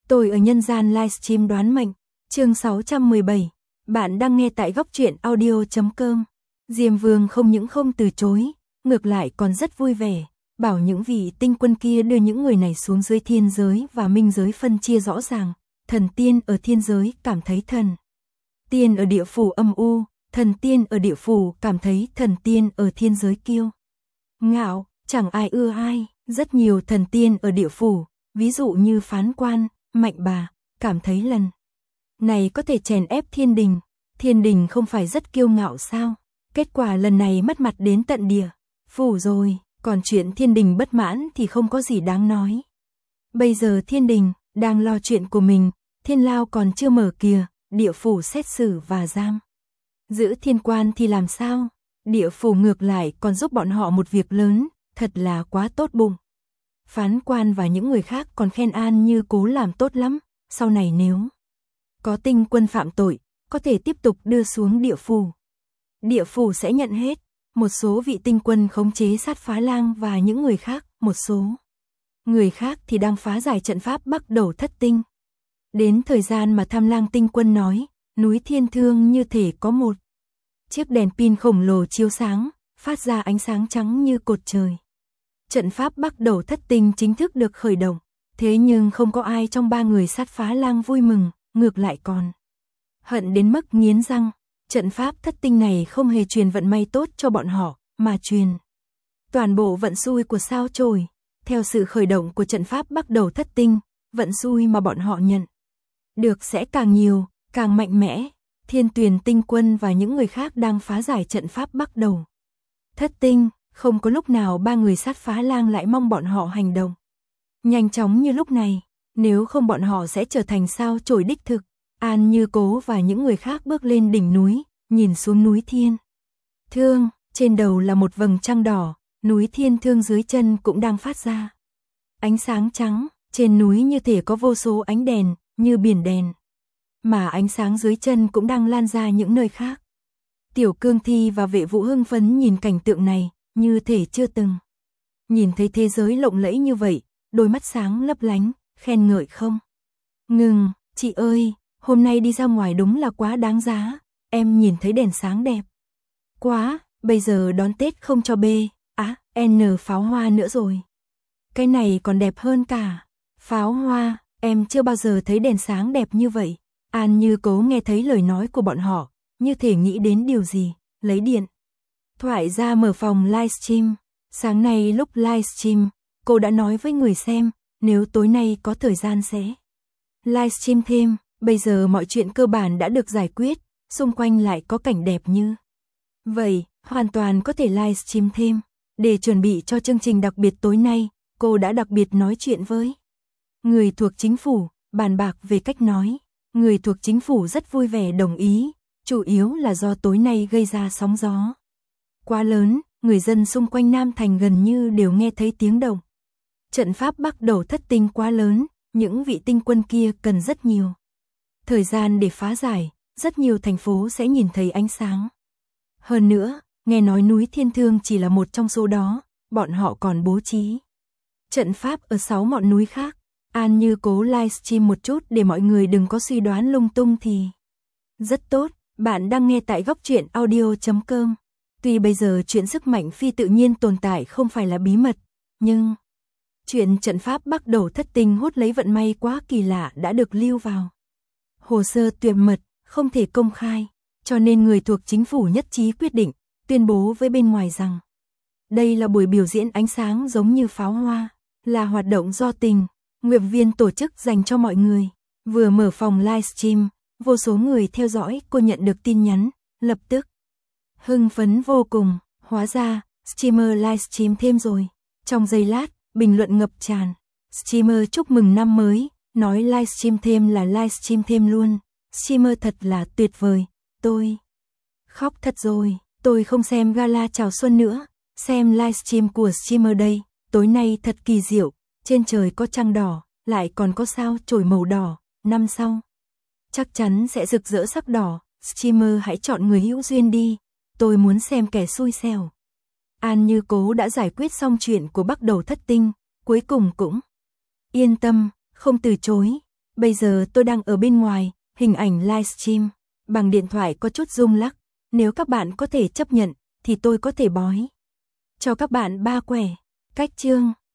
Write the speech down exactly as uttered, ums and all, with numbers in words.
Tôi ở nhân gian livestream đoán mệnh, chương sáu trăm mười bảy. Bạn đang nghe tại góc truyện audio chấm com. Diêm Vương không những không từ chối, ngược lại còn rất vui vẻ, bảo những vị tinh quân kia đưa những người này xuống dưới thiên giới và minh giới phân chia rõ ràng. Thần tiên ở thiên giới cảm thấy thần tiên ở địa phủ âm u, thần tiên ở địa phủ cảm thấy thần tiên ở thiên giới kiêu ngạo, chẳng ai ưa ai. Rất nhiều thần tiên ở địa phủ, ví dụ như Phán Quan, Mạnh Bà, cảm thấy lần này có thể chèn ép thiên đình. Thiên đình không phải rất kiêu ngạo sao? Kết quả lần này mất mặt đến tận địa phủ rồi, còn chuyện thiên đình bất mãn thì không có gì đáng nói. Bây giờ thiên đình đang lo chuyện của mình, thiên lao còn chưa mở kìa, địa phủ xét xử và giam giữ thiên quan thì làm sao? Địa phủ ngược lại còn giúp bọn họ một việc lớn, thật là quá tốt bụng. Phán Quan và những người khác còn khen An Như Cố làm tốt lắm, sau này nếu có tinh quân phạm tội, có thể tiếp tục đưa xuống địa phủ. Địa phủ sẽ nhận hết. Một số vị tinh quân khống chế Sát Phá Lang và những người khác, một số người khác thì đang phá giải trận pháp Bắc Đầu Thất Tinh. Đến thời gian mà Tham Lang tinh quân nói, núi Thiên Thương như thể có một chiếc đèn pin khổng lồ chiếu sáng, phát ra ánh sáng trắng như cột trời. Trận pháp Bắc Đầu Thất Tinh chính thức được khởi động, thế nhưng không có ai trong ba người Sát Phá Lang vui mừng, ngược lại còn hận đến mức nghiến răng. Trận pháp Thất Tinh này không hề truyền vận may tốt cho bọn họ, mà truyền toàn bộ vận xui của sao chổi. Theo sự khởi động của trận pháp Bắc Đầu Thất Tinh, vận xui mà bọn họ nhận được sẽ càng nhiều, càng mạnh mẽ. Thiên Tuyền tinh quân và những người khác đang phá giải trận pháp Bắc Đầu Thất Tinh, không có lúc nào ba người Sát Phá Lang lại mong bọn họ hành động nhanh chóng như lúc này, nếu không bọn họ sẽ trở thành sao chổi đích thực. An Như Cố và những người khác bước lên đỉnh núi, nhìn xuống núi Thiên Thương, trên đầu là một vầng trăng đỏ, núi Thiên Thương dưới chân cũng đang phát ra ánh sáng trắng, trên núi như thể có vô số ánh đèn, như biển đèn, mà ánh sáng dưới chân cũng đang lan ra những nơi khác. Tiểu Cương Thi và Vệ Vũ hưng phấn nhìn cảnh tượng này, như thể chưa từng nhìn thấy thế giới lộng lẫy như vậy, đôi mắt sáng lấp lánh, khen ngợi không ngừng. Chị ơi, hôm nay đi ra ngoài đúng là quá đáng giá, em nhìn thấy đèn sáng đẹp quá, bây giờ đón Tết không cho B, á, N pháo hoa nữa rồi. Cái này còn đẹp hơn cả pháo hoa, em chưa bao giờ thấy đèn sáng đẹp như vậy. An Như Cố nghe thấy lời nói của bọn họ, như thể nghĩ đến điều gì, lấy điện thoại ra mở phòng livestream. Sáng nay lúc livestream, cô đã nói với người xem, nếu tối nay có thời gian sẽ livestream thêm. Bây giờ mọi chuyện cơ bản đã được giải quyết, xung quanh lại có cảnh đẹp như vậy, hoàn toàn có thể livestream thêm. Để chuẩn bị cho chương trình đặc biệt tối nay, cô đã đặc biệt nói chuyện với người thuộc chính phủ, bàn bạc về cách nói. Người thuộc chính phủ rất vui vẻ đồng ý, chủ yếu là do tối nay gây ra sóng gió quá lớn, người dân xung quanh Nam Thành gần như đều nghe thấy tiếng động. Trận pháp Bắc Đầu Thất Tinh quá lớn, những vị tinh quân kia cần rất nhiều thời gian để phá giải, rất nhiều thành phố sẽ nhìn thấy ánh sáng. Hơn nữa, nghe nói núi Thiên Thương chỉ là một trong số đó, bọn họ còn bố trí trận pháp ở sáu ngọn núi khác. An Như Cố livestream một chút để mọi người đừng có suy đoán lung tung thì rất tốt. Bạn đang nghe tại góc truyện audio chấm com. Tuy bây giờ chuyện sức mạnh phi tự nhiên tồn tại không phải là bí mật, nhưng chuyện trận pháp Bắc Đầu Thất Tinh hút lấy vận may quá kỳ lạ đã được lưu vào hồ sơ tuyệt mật, không thể công khai, cho nên người thuộc chính phủ nhất trí quyết định, tuyên bố với bên ngoài rằng đây là buổi biểu diễn ánh sáng giống như pháo hoa, là hoạt động do tình nguyện viên tổ chức dành cho mọi người. Vừa mở phòng livestream, vô số người theo dõi cô nhận được tin nhắn, lập tức hưng phấn vô cùng, hóa ra streamer livestream thêm rồi. Trong giây lát, bình luận ngập tràn. Streamer chúc mừng năm mới, nói livestream thêm là livestream thêm luôn. Streamer thật là tuyệt vời, tôi khóc thật rồi, tôi không xem gala chào xuân nữa, xem livestream của streamer đây, tối nay thật kỳ diệu, trên trời có trăng đỏ, lại còn có sao chổi màu đỏ, năm sau chắc chắn sẽ rực rỡ sắc đỏ. Streamer hãy chọn người hữu duyên đi, tôi muốn xem kẻ xui xẻo. An Như Cố đã giải quyết xong chuyện của Bắc Đầu Thất Tinh, cuối cùng cũng yên tâm, không từ chối. Bây giờ tôi đang ở bên ngoài, hình ảnh livestream, bằng điện thoại có chút rung lắc. Nếu các bạn có thể chấp nhận, thì tôi có thể bói cho các bạn ba quẻ. Cách chương